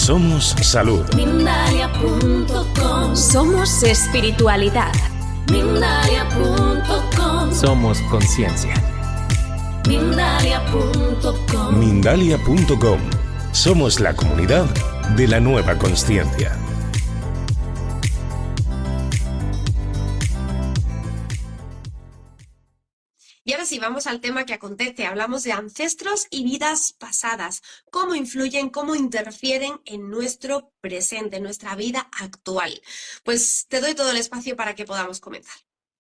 Somos salud. Mindalia.com. Somos espiritualidad. Mindalia.com. Somos conciencia. Mindalia.com. Mindalia.com. Somos la comunidad de la nueva consciencia. Y ahora sí, vamos al tema que acontece. Hablamos de ancestros y vidas pasadas. ¿Cómo influyen, cómo interfieren en nuestro presente, en nuestra vida actual? Pues te doy todo el espacio para que podamos comenzar.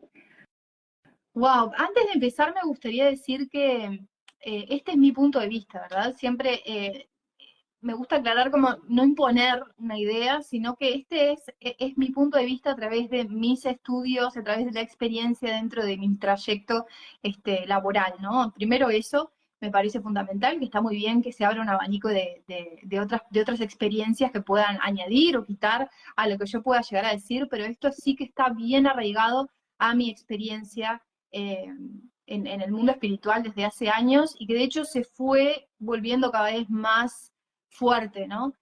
Wow, antes de empezar me gustaría decir que este es mi punto de vista, ¿verdad? Siempre me gusta aclarar como no imponer una idea, sino que este es mi punto de vista a través de mis estudios, a través de la experiencia dentro de mi trayecto laboral, ¿no? Primero eso me parece fundamental, que está muy bien que se abra un abanico de otras experiencias que puedan añadir o quitar a lo que yo pueda llegar a decir, pero esto sí que está bien arraigado a mi experiencia en el mundo espiritual desde hace años y que de hecho se fue volviendo cada vez más fuerte, ¿no?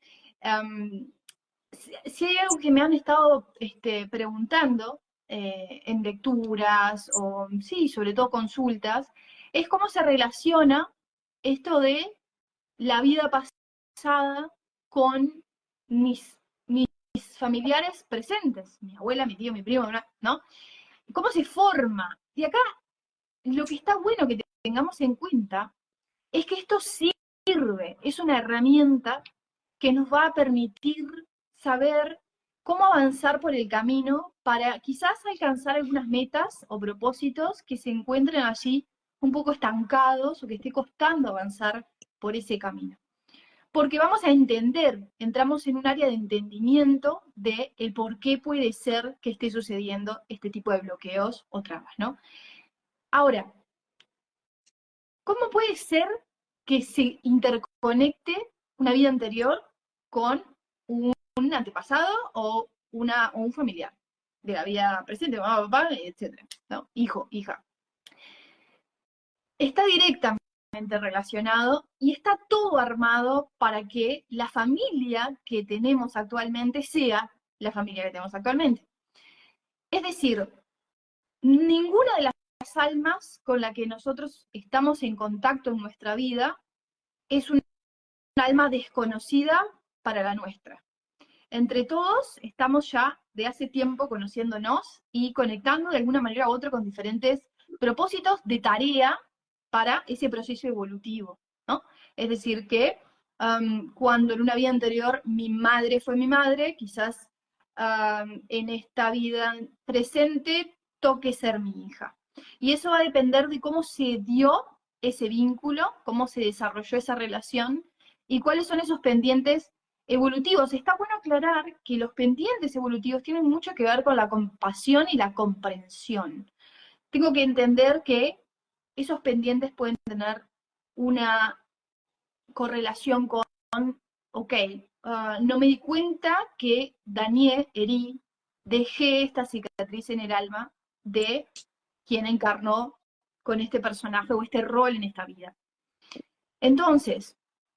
Si hay algo que me han estado preguntando en lecturas o, sí, sobre todo consultas, es cómo se relaciona esto de la vida pasada con mis familiares presentes, mi abuela, mi tío, mi primo, ¿no? ¿Cómo se forma? Y acá lo que está bueno que tengamos en cuenta es que esto sirve, es una herramienta que nos va a permitir saber cómo avanzar por el camino para quizás alcanzar algunas metas o propósitos que se encuentren allí un poco estancados o que esté costando avanzar por ese camino. Porque vamos a entender, entramos en un área de entendimiento de el por qué puede ser que esté sucediendo este tipo de bloqueos o trabas, ¿no? Ahora, ¿cómo puede ser que se interconecte una vida anterior con un antepasado o un familiar de la vida presente, mamá, papá, etc., ¿no? Hijo, hija? Está directamente relacionado y está todo armado para que la familia que tenemos actualmente sea la familia que tenemos actualmente. Es decir, ninguna de las almas con la que nosotros estamos en contacto en nuestra vida es un alma desconocida para la nuestra. Entre todos estamos ya de hace tiempo conociéndonos y conectando de alguna manera u otra con diferentes propósitos de tarea para ese proceso evolutivo, ¿no? Es decir, que cuando en una vida anterior mi madre fue mi madre, quizás en esta vida presente toque ser mi hija. Y eso va a depender de cómo se dio ese vínculo, cómo se desarrolló esa relación y cuáles son esos pendientes evolutivos. Está bueno aclarar que los pendientes evolutivos tienen mucho que ver con la compasión y la comprensión. Tengo que entender que esos pendientes pueden tener una correlación con, ok, no me di cuenta que dañé, herí, dejé esta cicatriz en el alma de quien encarnó con este personaje o este rol en esta vida. Entonces,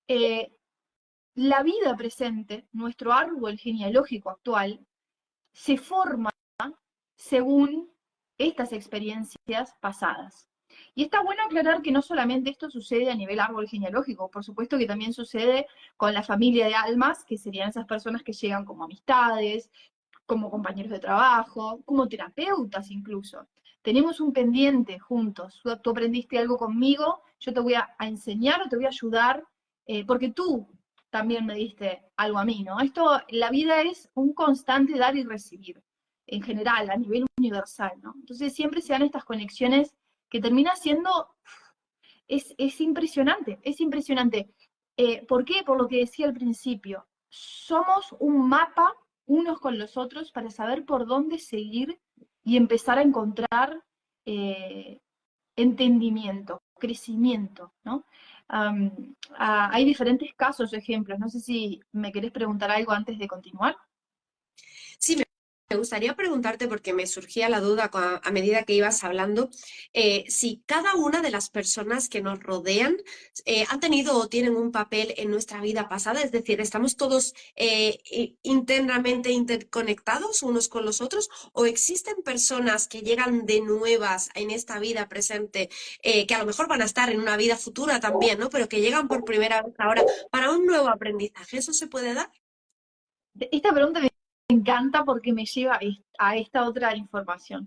la vida presente, nuestro árbol genealógico actual, se forma según estas experiencias pasadas. Y está bueno aclarar que no solamente esto sucede a nivel árbol genealógico, por supuesto que también sucede con la familia de almas, que serían esas personas que llegan como amistades, como compañeros de trabajo, como terapeutas incluso. Tenemos un pendiente juntos. Tú aprendiste algo conmigo, yo te voy a enseñar o te voy a ayudar, porque tú también me diste algo a mí, ¿no? La vida es un constante dar y recibir, en general, a nivel universal, ¿no? Entonces siempre se dan estas conexiones que termina siendo, es impresionante, es impresionante. ¿Por qué? Por lo que decía al principio, somos un mapa unos con los otros para saber por dónde seguir y empezar a encontrar entendimiento, crecimiento, ¿no? Hay diferentes casos, ejemplos. No sé si me querés preguntar algo antes de continuar. Sí, me me gustaría preguntarte, porque me surgía la duda a medida que ibas hablando, si cada una de las personas que nos rodean han tenido o tienen un papel en nuestra vida pasada, es decir, ¿estamos todos internamente interconectados unos con los otros o existen personas que llegan de nuevas en esta vida presente, que a lo mejor van a estar en una vida futura también, ¿no? Pero que llegan por primera vez ahora para un nuevo aprendizaje? ¿Eso se puede dar? Esta pregunta me encanta porque me lleva a esta otra información.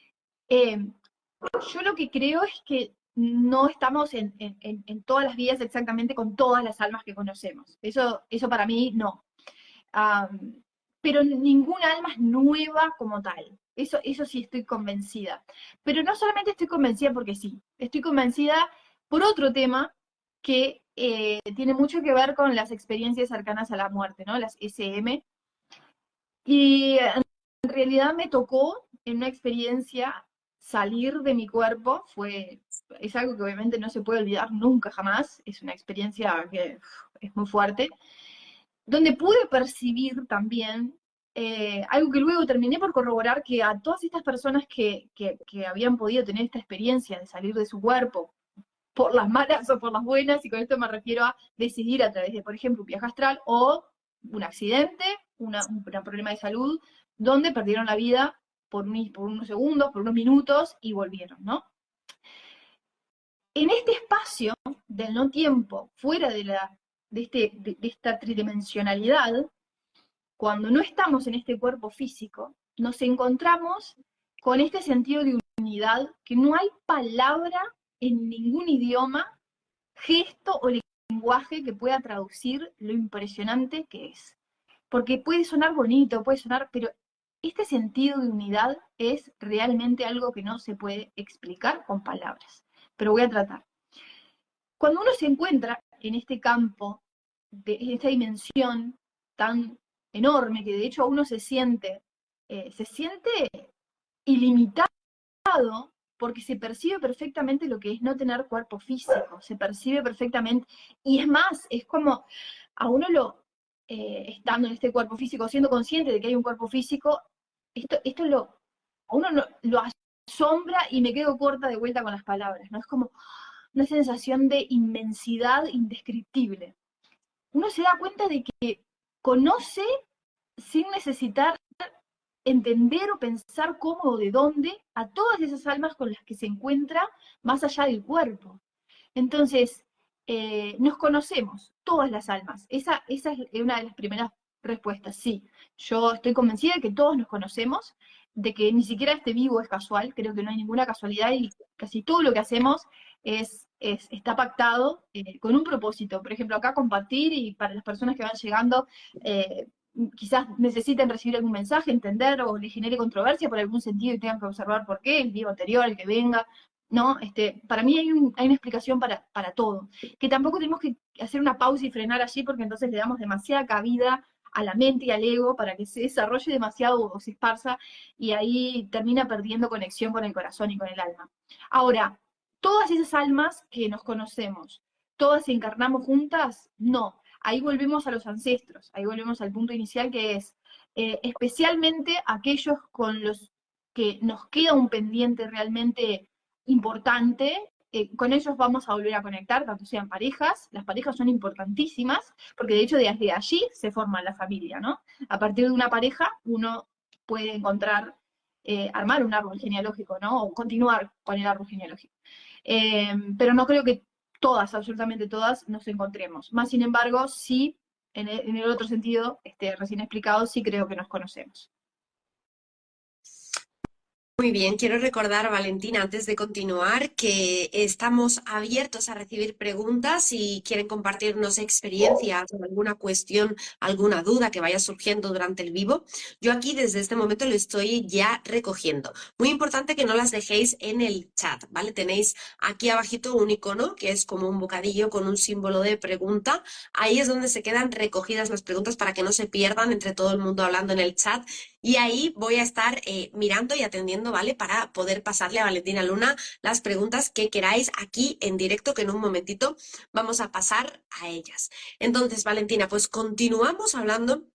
Yo lo que creo es que no estamos en todas las vidas exactamente con todas las almas que conocemos. Eso para mí no. Pero ninguna alma es nueva como tal. Eso sí estoy convencida. Pero no solamente estoy convencida porque sí, estoy convencida por otro tema que tiene mucho que ver con las experiencias cercanas a la muerte, ¿no? Las SM. Y en realidad me tocó en una experiencia salir de mi cuerpo, es algo que obviamente no se puede olvidar nunca jamás, es una experiencia que es muy fuerte, donde pude percibir también algo que luego terminé por corroborar, que a todas estas personas que habían podido tener esta experiencia de salir de su cuerpo, por las malas o por las buenas, y con esto me refiero a decidir a través de, por ejemplo, un viaje astral o un accidente, un problema de salud, donde perdieron la vida por unos segundos, por unos minutos y volvieron, ¿no? En este espacio del no tiempo, fuera de esta tridimensionalidad, cuando no estamos en este cuerpo físico, nos encontramos con este sentido de unidad, que no hay palabra en ningún idioma, gesto o lenguaje que pueda traducir lo impresionante que es. Porque puede sonar bonito, pero este sentido de unidad es realmente algo que no se puede explicar con palabras. Pero voy a tratar. Cuando uno se encuentra en este campo, en esta dimensión tan enorme, que de hecho uno se siente ilimitado, porque se percibe perfectamente lo que es no tener cuerpo físico, se percibe perfectamente, y es más, es como a uno estando en este cuerpo físico, siendo consciente de que hay un cuerpo físico, a uno lo asombra y me quedo corta de vuelta con las palabras, ¿no? Es como una sensación de inmensidad indescriptible. Uno se da cuenta de que conoce sin necesitar entender o pensar cómo o de dónde a todas esas almas con las que se encuentra más allá del cuerpo. Entonces, nos conocemos, todas las almas. Esa es una de las primeras respuestas. Sí, yo estoy convencida de que todos nos conocemos, de que ni siquiera este vivo es casual, creo que no hay ninguna casualidad y casi todo lo que hacemos está pactado con un propósito. Por ejemplo, acá compartir, y para las personas que van llegando, quizás necesiten recibir algún mensaje, entender, o les genere controversia por algún sentido y tengan que observar por qué, el vivo anterior, el que venga, ¿no? Para mí hay una explicación para todo, que tampoco tenemos que hacer una pausa y frenar allí, porque entonces le damos demasiada cabida a la mente y al ego para que se desarrolle demasiado o se esparza, y ahí termina perdiendo conexión con el corazón y con el alma. Ahora, todas esas almas que nos conocemos, ¿todas encarnamos juntas? No. Ahí volvemos a los ancestros, ahí volvemos al punto inicial, que es especialmente aquellos con los que nos queda un pendiente realmente importante, con ellos vamos a volver a conectar, tanto sean parejas. Las parejas son importantísimas, porque de hecho desde allí se forma la familia, ¿no? A partir de una pareja uno puede encontrar, armar un árbol genealógico, ¿no? O continuar con el árbol genealógico. Pero no creo que todas, absolutamente todas, nos encontremos. Más sin embargo, sí, en el otro sentido, recién explicado, sí creo que nos conocemos. Muy bien, quiero recordar, Valentina, antes de continuar, que estamos abiertos a recibir preguntas si quieren compartirnos experiencias o alguna cuestión, alguna duda que vaya surgiendo durante el vivo. Yo aquí desde este momento lo estoy ya recogiendo. Muy importante que no las dejéis en el chat, ¿vale? Tenéis aquí abajito un icono que es como un bocadillo con un símbolo de pregunta. Ahí es donde se quedan recogidas las preguntas para que no se pierdan entre todo el mundo hablando en el chat. Y ahí voy a estar mirando y atendiendo, ¿vale? Para poder pasarle a Valentina Luna las preguntas que queráis aquí en directo, que en un momentito vamos a pasar a ellas. Entonces, Valentina, pues continuamos hablando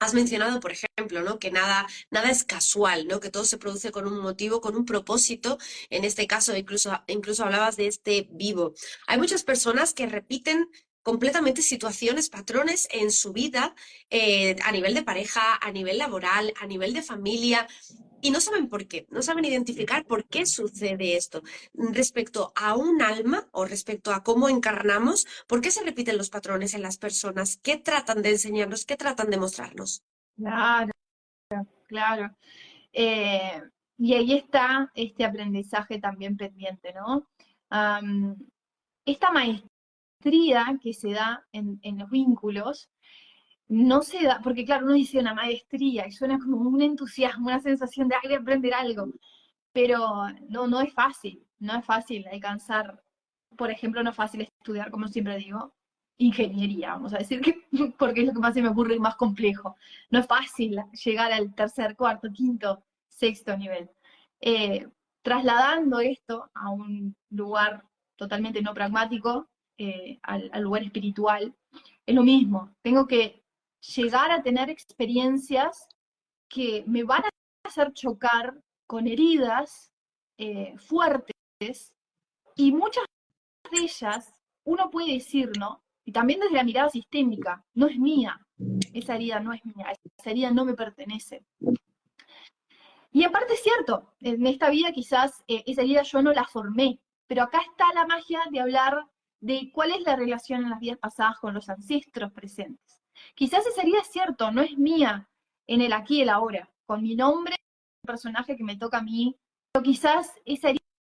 Has mencionado, por ejemplo, ¿no? Que nada es casual, ¿no? Que todo se produce con un motivo, con un propósito. En este caso, incluso hablabas de este vivo. Hay muchas personas que repiten completamente situaciones, patrones en su vida, a nivel de pareja, a nivel laboral, a nivel de familia, y no saben por qué, no saben identificar por qué sucede esto. Respecto a un alma o respecto a cómo encarnamos, ¿por qué se repiten los patrones en las personas? ¿Qué tratan de enseñarnos? ¿Qué tratan de mostrarnos? Claro, claro. Eh, y ahí está este aprendizaje también pendiente, ¿no? Am, esta maestría que se da en los vínculos no se da, porque claro, uno dice una maestría y suena como un entusiasmo, una sensación de, "Ay, voy a aprender algo", pero no, no es fácil, no es fácil alcanzar, por ejemplo, no es fácil estudiar, como siempre digo, ingeniería, vamos a decir que, porque es lo que más se me ocurre y más complejo. No es fácil llegar al tercer, cuarto, quinto, sexto nivel. Eh, Trasladando esto a un lugar totalmente no pragmático, al lugar espiritual, es lo mismo. Tengo que llegar a tener experiencias que me van a hacer chocar con heridas fuertes, y muchas de ellas uno puede decir, ¿no? Y también desde la mirada sistémica, no es mía, esa herida no es mía, esa herida no me pertenece. Y aparte es cierto, en esta vida quizás esa herida yo no la formé, pero acá está la magia de hablar de cuál es la relación en las vidas pasadas con los ancestros presentes. Quizás esa herida es cierto, no es mía en el aquí y el ahora, con mi nombre, el personaje que me toca a mí, pero quizás esa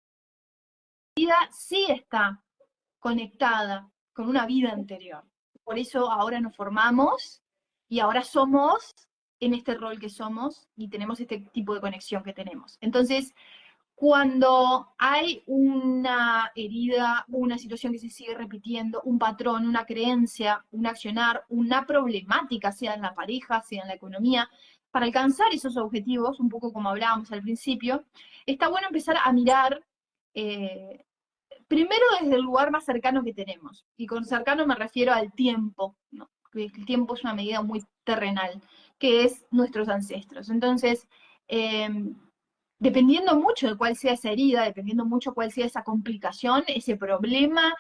herida sí está conectada con una vida anterior. Por eso ahora nos formamos y ahora somos en este rol que somos y tenemos este tipo de conexión que tenemos. Entonces, cuando hay una herida, una situación que se sigue repitiendo, un patrón, una creencia, un accionar, una problemática, sea en la pareja, sea en la economía, para alcanzar esos objetivos, un poco como hablábamos al principio, está bueno empezar a mirar eh, primero desde el lugar más cercano que tenemos. Y con cercano me refiero al tiempo, ¿no? El tiempo es una medida muy terrenal, que es nuestros ancestros. Entonces, eh, dependiendo mucho de cuál sea esa herida, dependiendo mucho cuál sea esa complicación, ese problema,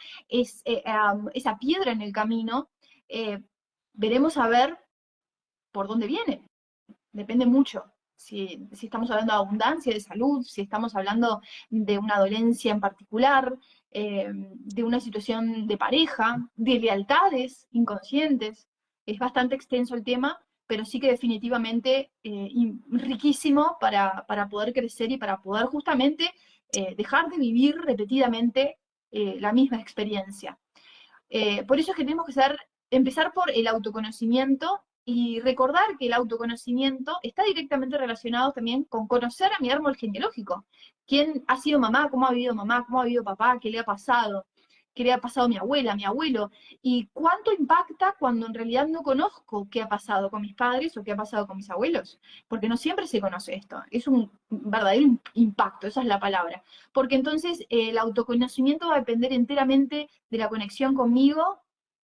esa piedra en el camino, veremos a ver por dónde viene. Depende mucho. Si estamos hablando de abundancia, de salud, si estamos hablando de una dolencia en particular, de una situación de pareja, de lealtades inconscientes. Es bastante extenso el tema, pero sí que definitivamente riquísimo para poder crecer y para poder justamente dejar de vivir repetidamente la misma experiencia. Por eso es que tenemos que empezar por el autoconocimiento y recordar que el autoconocimiento está directamente relacionado también con conocer a mi árbol genealógico. ¿Quién ha sido mamá, cómo ha vivido papá, qué le ha pasado a mi abuela, a mi abuelo? ¿Y cuánto impacta cuando en realidad no conozco qué ha pasado con mis padres o qué ha pasado con mis abuelos? Porque no siempre se conoce esto. Es un verdadero impacto, esa es la palabra. Porque entonces el autoconocimiento va a depender enteramente de la conexión conmigo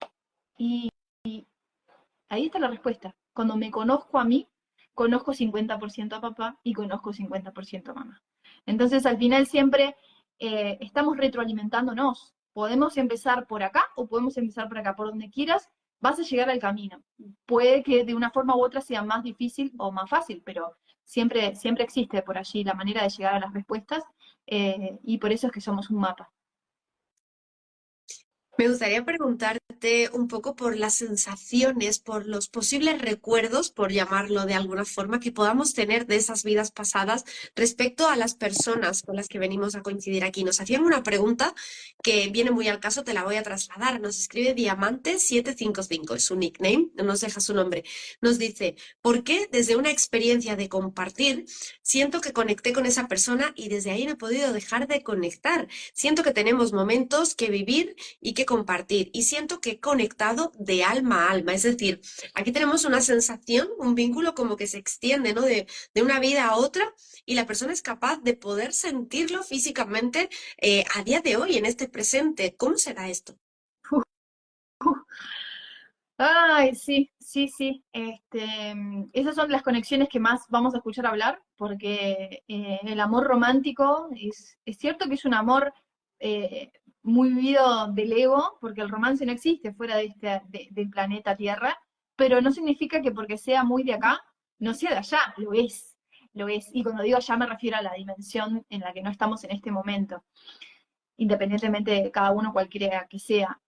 y ahí está la respuesta. Cuando me conozco a mí, conozco 50% a papá y conozco 50% a mamá. Entonces, al final siempre estamos retroalimentándonos. Podemos empezar por acá o podemos empezar por acá, por donde quieras, vas a llegar al camino. Puede que de una forma u otra sea más difícil o más fácil, pero siempre, siempre existe por allí la manera de llegar a las respuestas y por eso es que somos un mapa. Me gustaría preguntarte un poco por las sensaciones, por los posibles recuerdos, por llamarlo de alguna forma, que podamos tener de esas vidas pasadas respecto a las personas con las que venimos a coincidir aquí. Nos hacían una pregunta que viene muy al caso, te la voy a trasladar. Nos escribe Diamante755, es su nickname, no nos deja su nombre. Nos dice, ¿por qué desde una experiencia de compartir siento que conecté con esa persona y desde ahí no he podido dejar de conectar? Siento que tenemos momentos que vivir y que compartir. Y siento que he conectado de alma a alma. Es decir, aquí tenemos una sensación, un vínculo como que se extiende, ¿no? De una vida a otra y la persona es capaz de poder sentirlo físicamente a día de hoy, en este presente. ¿Cómo será esto? Ay, sí, sí, sí. Esas son las conexiones que más vamos a escuchar hablar, porque el amor romántico es cierto que es un amor eh, muy vivido del ego, porque el romance no existe fuera del planeta Tierra, pero no significa que porque sea muy de acá, no sea de allá, lo es, lo es. Y cuando digo allá me refiero a la dimensión en la que no estamos en este momento, independientemente de cada uno cualquiera que sea.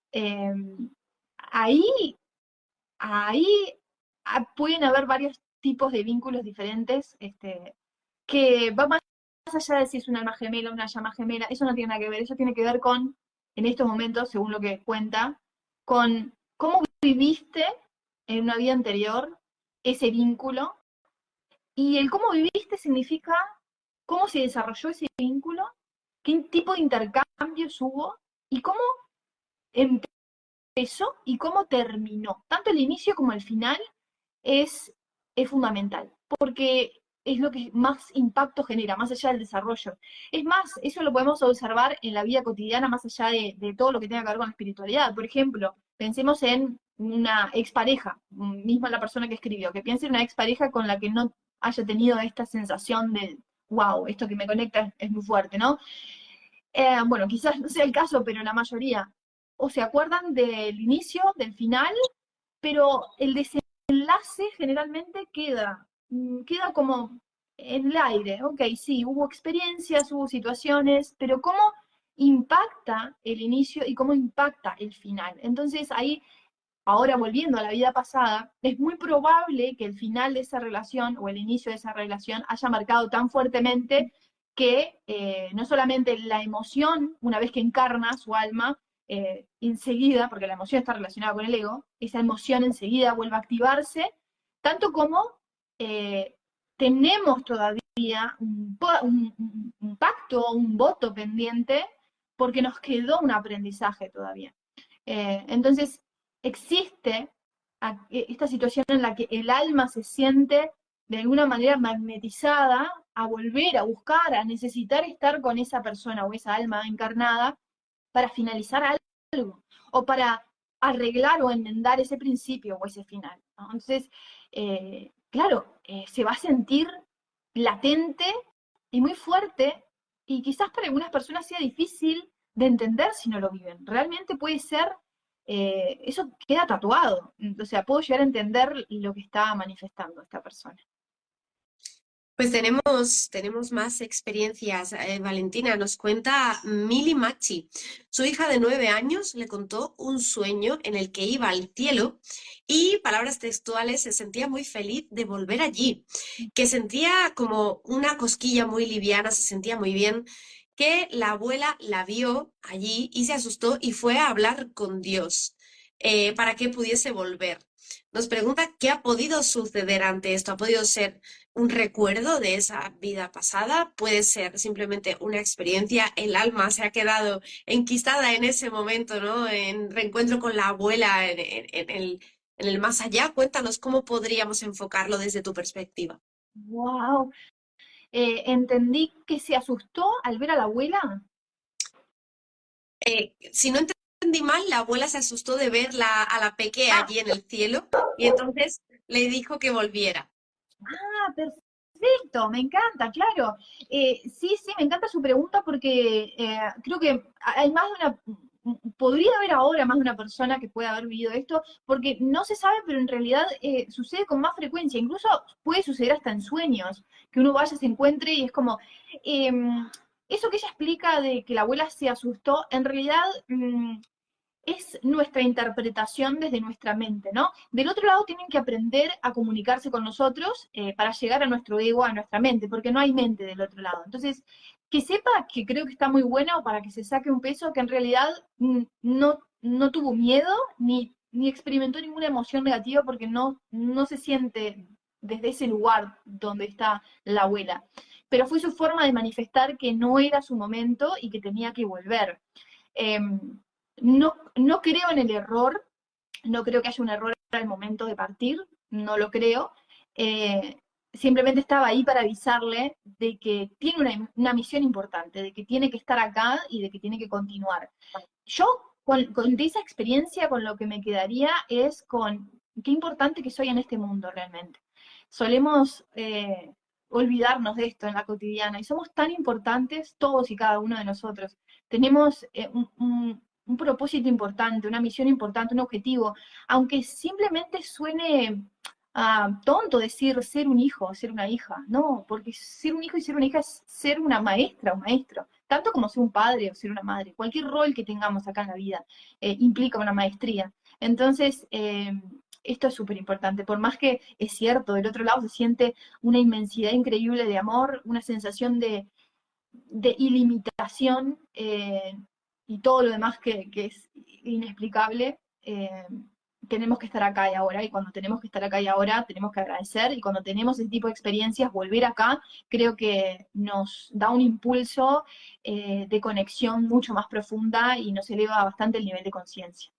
Ahí Ahí pueden haber varios tipos de vínculos diferentes, que va más allá de si es un alma gemela o una llama gemela, eso no tiene nada que ver, eso tiene que ver con, en estos momentos, según lo que cuenta, con cómo viviste en una vida anterior ese vínculo, y el cómo viviste significa cómo se desarrolló ese vínculo, qué tipo de intercambios hubo, y cómo empezó y cómo terminó. Tanto el inicio como el final es, es fundamental, porque es lo que más impacto genera, más allá del desarrollo. Es más, eso lo podemos observar en la vida cotidiana, más allá de todo lo que tenga que ver con la espiritualidad. Por ejemplo, pensemos en una expareja, misma la persona que escribió, que piense en una expareja con la que no haya tenido esta sensación de, wow, esto que me conecta es muy fuerte, ¿no? Bueno, quizás no sea el caso, pero la mayoría o se acuerdan del inicio, del final, pero el desenlace generalmente queda como en el aire. Ok, sí, hubo experiencias, hubo situaciones, pero ¿cómo impacta el inicio y cómo impacta el final? Entonces ahí, ahora volviendo a la vida pasada, es muy probable que el final de esa relación o el inicio de esa relación haya marcado tan fuertemente que no solamente la emoción, una vez que encarna su alma, enseguida, porque la emoción está relacionada con el ego, esa emoción enseguida vuelve a activarse, tanto como eh, tenemos todavía un pacto, un voto pendiente, porque nos quedó un aprendizaje todavía. Entonces, existe esta situación en la que el alma se siente de alguna manera magnetizada a volver a buscar, a necesitar estar con esa persona o esa alma encarnada para finalizar algo o para arreglar o enmendar ese principio o ese final, ¿no? Entonces, claro, se va a sentir latente y muy fuerte y quizás para algunas personas sea difícil de entender si no lo viven. Realmente puede ser, eso queda tatuado, o sea, puedo llegar a entender lo que está manifestando esta persona. Pues tenemos más experiencias. Valentina nos cuenta Mili Machi. Su hija de 9 años le contó un sueño en el que iba al cielo y, palabras textuales, se sentía muy feliz de volver allí, que sentía como una cosquilla muy liviana, se sentía muy bien, que la abuela la vio allí y se asustó y fue a hablar con Dios para que pudiese volver. Nos pregunta qué ha podido suceder ante esto. ¿Ha podido ser un recuerdo de esa vida pasada? ¿Puede ser simplemente una experiencia? El alma se ha quedado enquistada en ese momento, ¿no? En reencuentro con la abuela en el más allá. Cuéntanos cómo podríamos enfocarlo desde tu perspectiva. ¡Wow! Entendí que se asustó al ver a la abuela. Si no entendí mal, la abuela se asustó de ver a la peque Ah, allí en el cielo y entonces le dijo que volviera. perfecto, me encanta, claro. Sí, sí, me encanta su pregunta porque creo que hay más de podría haber ahora más de una persona que pueda haber vivido esto, porque no se sabe, pero en realidad sucede con más frecuencia, incluso puede suceder hasta en sueños, que uno vaya, se encuentre y es como, eso que ella explica de que la abuela se asustó, en realidad es nuestra interpretación desde nuestra mente, ¿no? Del otro lado tienen que aprender a comunicarse con nosotros para llegar a nuestro ego, a nuestra mente, porque no hay mente del otro lado. Entonces, que sepa que creo que está muy bueno para que se saque un peso que en realidad no tuvo miedo ni experimentó ninguna emoción negativa porque no se siente desde ese lugar donde está la abuela. Pero fue su forma de manifestar que no era su momento y que tenía que volver. Eh, no creo en el error, no creo que haya un error al momento de partir, no lo creo. Eh, Simplemente estaba ahí para avisarle de que tiene una misión importante, de que tiene que estar acá y de que tiene que continuar. Yo de esa experiencia, con lo que me quedaría es con qué importante que soy en este mundo realmente. Solemos olvidarnos de esto en la cotidiana y somos tan importantes todos y cada uno de nosotros. Tenemos un propósito importante, una misión importante, un objetivo, aunque simplemente suene tonto decir ser un hijo, ser una hija, no, porque ser un hijo y ser una hija es ser una maestra o maestro, tanto como ser un padre o ser una madre. Cualquier rol que tengamos acá en la vida implica una maestría. Entonces, esto es súper importante. Por más que es cierto, del otro lado se siente una inmensidad increíble de amor, una sensación de ilimitación y todo lo demás que es inexplicable. Tenemos que estar acá y ahora, y cuando tenemos que estar acá y ahora, tenemos que agradecer, y cuando tenemos ese tipo de experiencias, volver acá, creo que nos da un impulso de conexión mucho más profunda y nos eleva bastante el nivel de conciencia.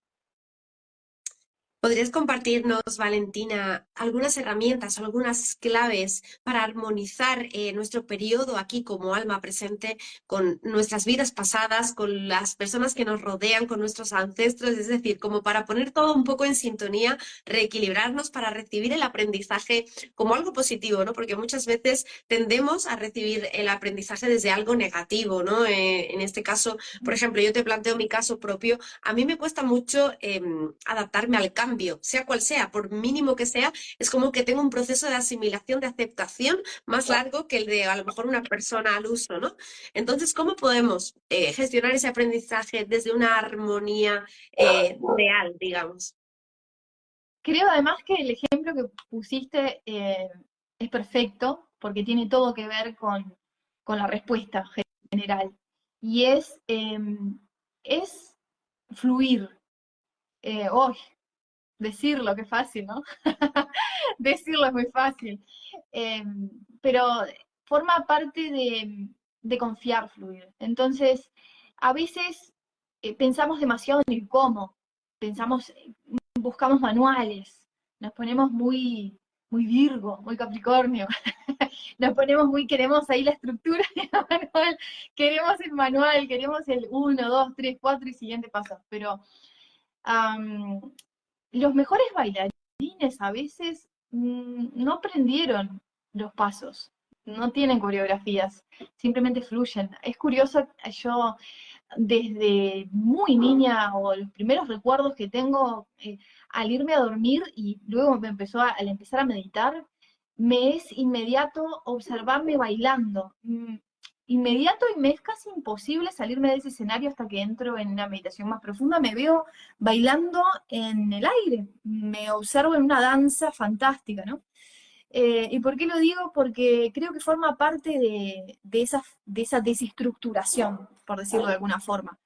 ¿Podrías compartirnos, Valentina, algunas herramientas, algunas claves para armonizar nuestro periodo aquí como alma presente con nuestras vidas pasadas, con las personas que nos rodean, con nuestros ancestros? Es decir, como para poner todo un poco en sintonía, reequilibrarnos para recibir el aprendizaje como algo positivo, ¿no? Porque muchas veces tendemos a recibir el aprendizaje desde algo negativo, ¿no? En este caso, por ejemplo, yo te planteo mi caso propio. A mí me cuesta mucho adaptarme al cambio, sea cual sea, por mínimo que sea, es como que tengo un proceso de asimilación, de aceptación más largo que el de a lo mejor una persona al uso, ¿no? Entonces, ¿cómo podemos gestionar ese aprendizaje desde una armonía real, digamos? Creo además que el ejemplo que pusiste es perfecto, porque tiene todo que ver con la respuesta general. Y es fluir. Hoy, decirlo, qué fácil, ¿no? Decirlo es muy fácil. Pero forma parte de confiar, fluir. Entonces, a veces pensamos demasiado en el cómo, pensamos, buscamos manuales, nos ponemos muy, muy Virgo, muy Capricornio, nos ponemos muy, queremos ahí la estructura del manual, queremos el manual, queremos el 1, 2, 3, 4 y siguiente paso, pero los mejores bailarines a veces no aprendieron los pasos, no tienen coreografías, simplemente fluyen. Es curioso, yo desde muy niña o los primeros recuerdos que tengo al irme a dormir y luego al empezar a meditar, me es inmediato observarme bailando. Inmediato, y me es casi imposible salirme de ese escenario hasta que entro en una meditación más profunda. Me veo bailando en el aire, me observo en una danza fantástica, ¿no? ¿Y por qué lo digo? Porque creo que forma parte de esa desestructuración, por decirlo de alguna forma.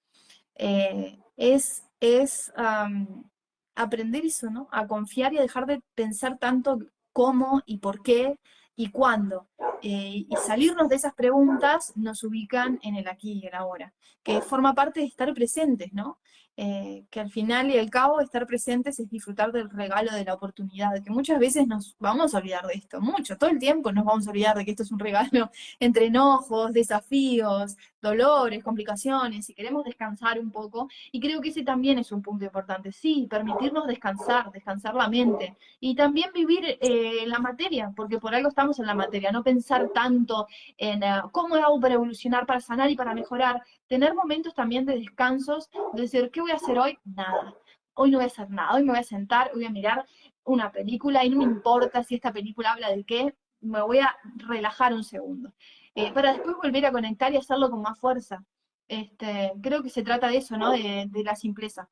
Es aprender eso, ¿no? A confiar y a dejar de pensar tanto cómo y por qué y cuándo. Y salirnos de esas preguntas nos ubican en el aquí y el ahora, que forma parte de estar presentes, ¿no? Que al final y al cabo estar presentes es disfrutar del regalo de la oportunidad, que muchas veces nos vamos a olvidar de esto, mucho, todo el tiempo nos vamos a olvidar de que esto es un regalo entre enojos, desafíos, dolores, complicaciones, y queremos descansar un poco, y creo que ese también es un punto importante, sí, permitirnos descansar, descansar la mente, y también vivir la materia, porque por algo estamos en la materia, no pensar tanto en cómo hago para evolucionar, para sanar y para mejorar, tener momentos también de descansos, de decir, ¿qué voy a hacer hoy? Nada. Hoy no voy a hacer nada, hoy me voy a sentar, voy a mirar una película y no me importa si esta película habla de qué, me voy a relajar un segundo. Para después volver a conectar y hacerlo con más fuerza. Creo que se trata de eso, ¿no? De la simpleza.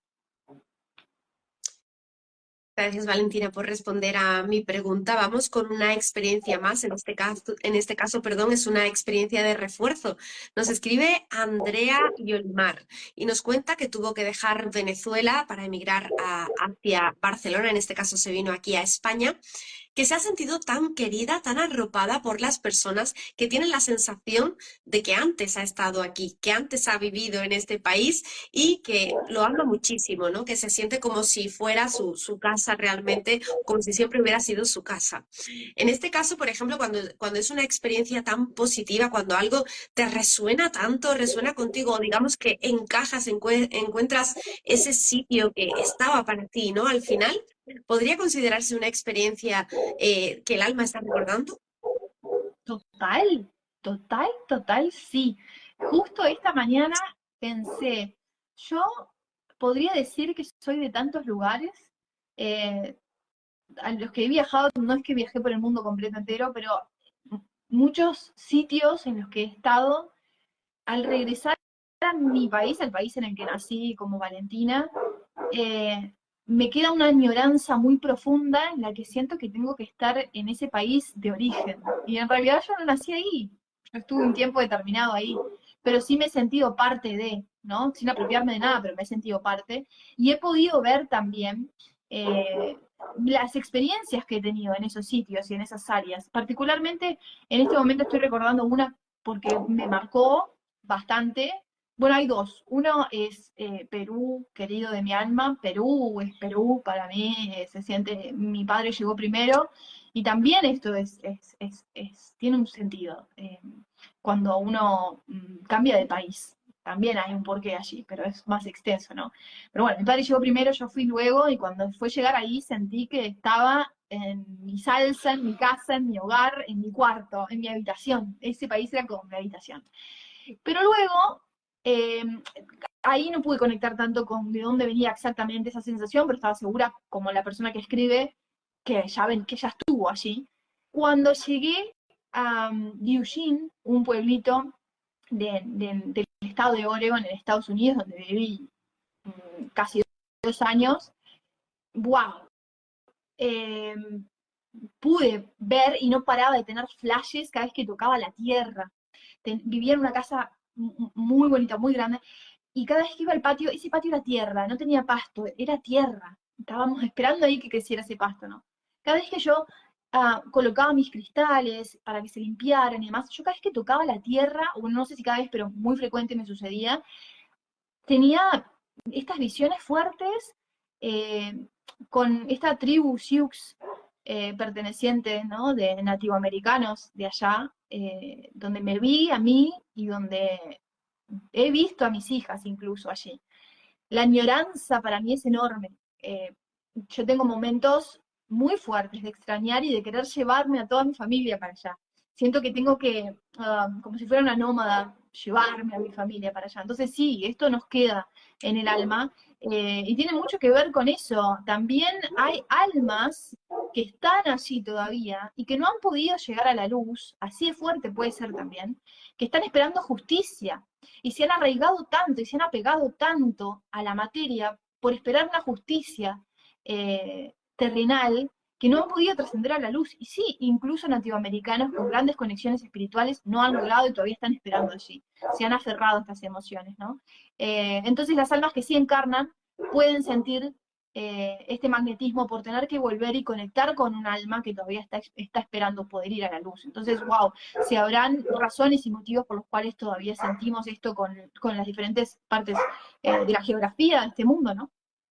Gracias, Valentina, por responder a mi pregunta. Vamos con una experiencia más. En este caso, perdón, es una experiencia de refuerzo. Nos escribe Andrea Yolimar y nos cuenta que tuvo que dejar Venezuela para emigrar hacia Barcelona. En este caso, se vino aquí a España. que se ha sentido tan querida, tan arropada por las personas que tienen la sensación de que antes ha estado aquí, que antes ha vivido en este país y que lo ama muchísimo, ¿no? Que se siente como si fuera su casa realmente, como si siempre hubiera sido su casa. En este caso, por ejemplo, cuando es una experiencia tan positiva, cuando algo te resuena tanto, resuena contigo, o digamos que encajas, encuentras ese sitio que estaba para ti, ¿no? Al final, ¿podría considerarse una experiencia que el alma está recordando? Total, total, total, sí. Justo esta mañana pensé, yo podría decir que soy de tantos lugares, eh, a los que he viajado, no es que viajé por el mundo completo entero, pero muchos sitios en los que he estado, al regresar a mi país, al país en el que nací como Valentina, eh, me queda una añoranza muy profunda en la que siento que tengo que estar en ese país de origen. Y en realidad yo no nací ahí, yo estuve un tiempo determinado ahí, pero sí me he sentido parte de, ¿no? Sin apropiarme de nada, pero me he sentido parte. Y he podido ver también las experiencias que he tenido en esos sitios y en esas áreas. Particularmente en este momento estoy recordando una porque me marcó bastante. Bueno, hay dos. Uno es Perú, querido de mi alma. Perú es Perú, para mí se siente, mi padre llegó primero y también esto tiene un sentido. Cuando uno cambia de país, también hay un porqué allí, pero es más extenso, ¿no? Pero bueno, mi padre llegó primero, yo fui luego y cuando fue llegar ahí sentí que estaba en mi salsa, en mi casa, en mi hogar, en mi cuarto, en mi habitación. Ese país era como mi habitación. Pero luego, eh, ahí no pude conectar tanto con de dónde venía exactamente esa sensación, pero estaba segura, como la persona que escribe, que ya estuvo allí. Cuando llegué a Eugene, un pueblito del estado de Oregon, en Estados Unidos, donde viví casi 2 años, wow, eh, pude ver y no paraba de tener flashes cada vez que tocaba la tierra. Vivía en una casa muy bonita, muy grande, y cada vez que iba al patio, ese patio era tierra, no tenía pasto, era tierra. Estábamos esperando ahí que creciera ese pasto, ¿no? Cada vez que yo colocaba mis cristales para que se limpiaran y demás, yo cada vez que tocaba la tierra, o no sé si cada vez, pero muy frecuente me sucedía, tenía estas visiones fuertes con esta tribu Sioux perteneciente, ¿no? De nativoamericanos de allá, donde me vi a mí y donde he visto a mis hijas incluso allí. La añoranza para mí es enorme. Yo tengo momentos muy fuertes de extrañar y de querer llevarme a toda mi familia para allá. Siento que tengo que, como si fuera una nómada, llevarme a mi familia para allá. Entonces sí, esto nos queda en el alma y tiene mucho que ver con eso. También hay almas que están allí todavía y que no han podido llegar a la luz, así de fuerte puede ser también, que están esperando justicia y se han arraigado tanto y se han apegado tanto a la materia por esperar una justicia terrenal que no han podido trascender a la luz. Y sí, incluso nativoamericanos con grandes conexiones espirituales no han logrado y todavía están esperando allí. Se han aferrado a estas emociones, ¿no? Entonces las almas que sí encarnan pueden sentir este magnetismo por tener que volver y conectar con un alma que todavía está esperando poder ir a la luz. Entonces, wow, se habrán razones y motivos por los cuales todavía sentimos esto con las diferentes partes de la geografía de este mundo, ¿no?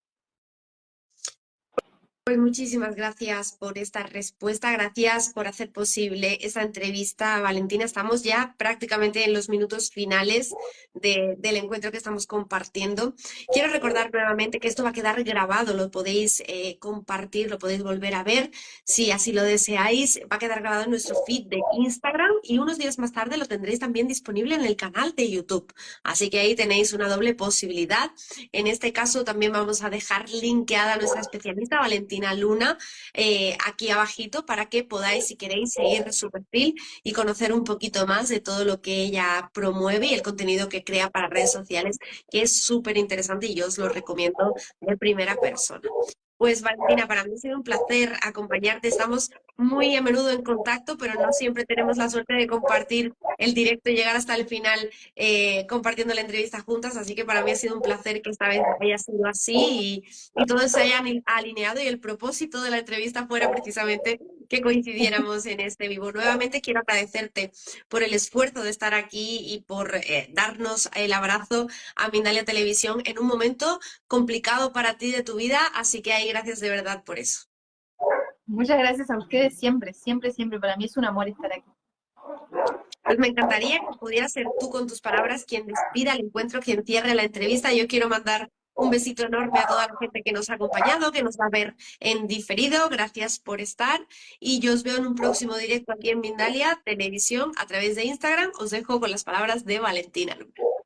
Pues muchísimas gracias por esta respuesta, gracias por hacer posible esta entrevista, Valentina. Estamos ya prácticamente en los minutos finales del encuentro que estamos compartiendo. Quiero recordar nuevamente que esto va a quedar grabado, lo podéis compartir, lo podéis volver a ver si así lo deseáis. Va a quedar grabado en nuestro feed de Instagram y unos días más tarde lo tendréis también disponible en el canal de YouTube. Así que ahí tenéis una doble posibilidad. En este caso también vamos a dejar linkeada a nuestra especialista Valentina Luna aquí abajito para que podáis, si queréis, seguir su perfil y conocer un poquito más de todo lo que ella promueve y el contenido que crea para redes sociales, que es súper interesante y yo os lo recomiendo de primera persona. Pues Valentina, para mí ha sido un placer acompañarte. Estamos muy a menudo en contacto, pero no siempre tenemos la suerte de compartir el directo y llegar hasta el final compartiendo la entrevista juntas. Así que para mí ha sido un placer que esta vez haya sido así y todos se hayan alineado y el propósito de la entrevista fuera precisamente que coincidiéramos en este vivo. Nuevamente quiero agradecerte por el esfuerzo de estar aquí y por darnos el abrazo a Mindalia Televisión en un momento complicado para ti de tu vida, así que ahí gracias de verdad por eso. Muchas gracias a ustedes siempre, siempre, siempre. Para mí es un amor estar aquí. Pues me encantaría que pudieras ser tú con tus palabras quien despida el encuentro, quien cierre la entrevista. Yo quiero mandar un besito enorme a toda la gente que nos ha acompañado, que nos va a ver en diferido. Gracias por estar. Y yo os veo en un próximo directo aquí en Mindalia Televisión a través de Instagram. Os dejo con las palabras de Valentina.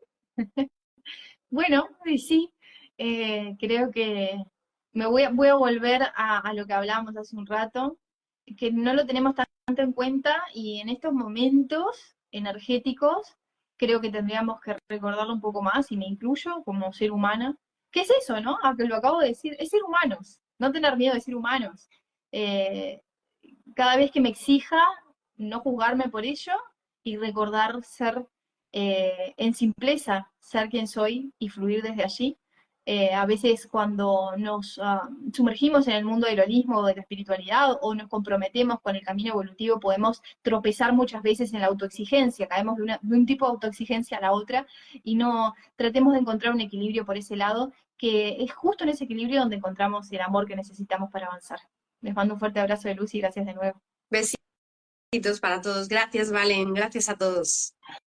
Bueno, y sí, creo que voy a volver a lo que hablábamos hace un rato, que no lo tenemos tanto en cuenta y en estos momentos energéticos creo que tendríamos que recordarlo un poco más, y me incluyo como ser humana. ¿Qué es eso, no? Aunque lo acabo de decir, es ser humanos, no tener miedo de ser humanos. Eh, Cada vez que me exija, no juzgarme por ello y recordar ser en simpleza, ser quien soy y fluir desde allí. A veces cuando nos sumergimos en el mundo del holismo o de la espiritualidad o nos comprometemos con el camino evolutivo, podemos tropezar muchas veces en la autoexigencia, caemos de un tipo de autoexigencia a la otra y no tratemos de encontrar un equilibrio por ese lado, que es justo en ese equilibrio donde encontramos el amor que necesitamos para avanzar. Les mando un fuerte abrazo de luz y gracias de nuevo. Besitos para todos. Gracias, Valen. Gracias a todos.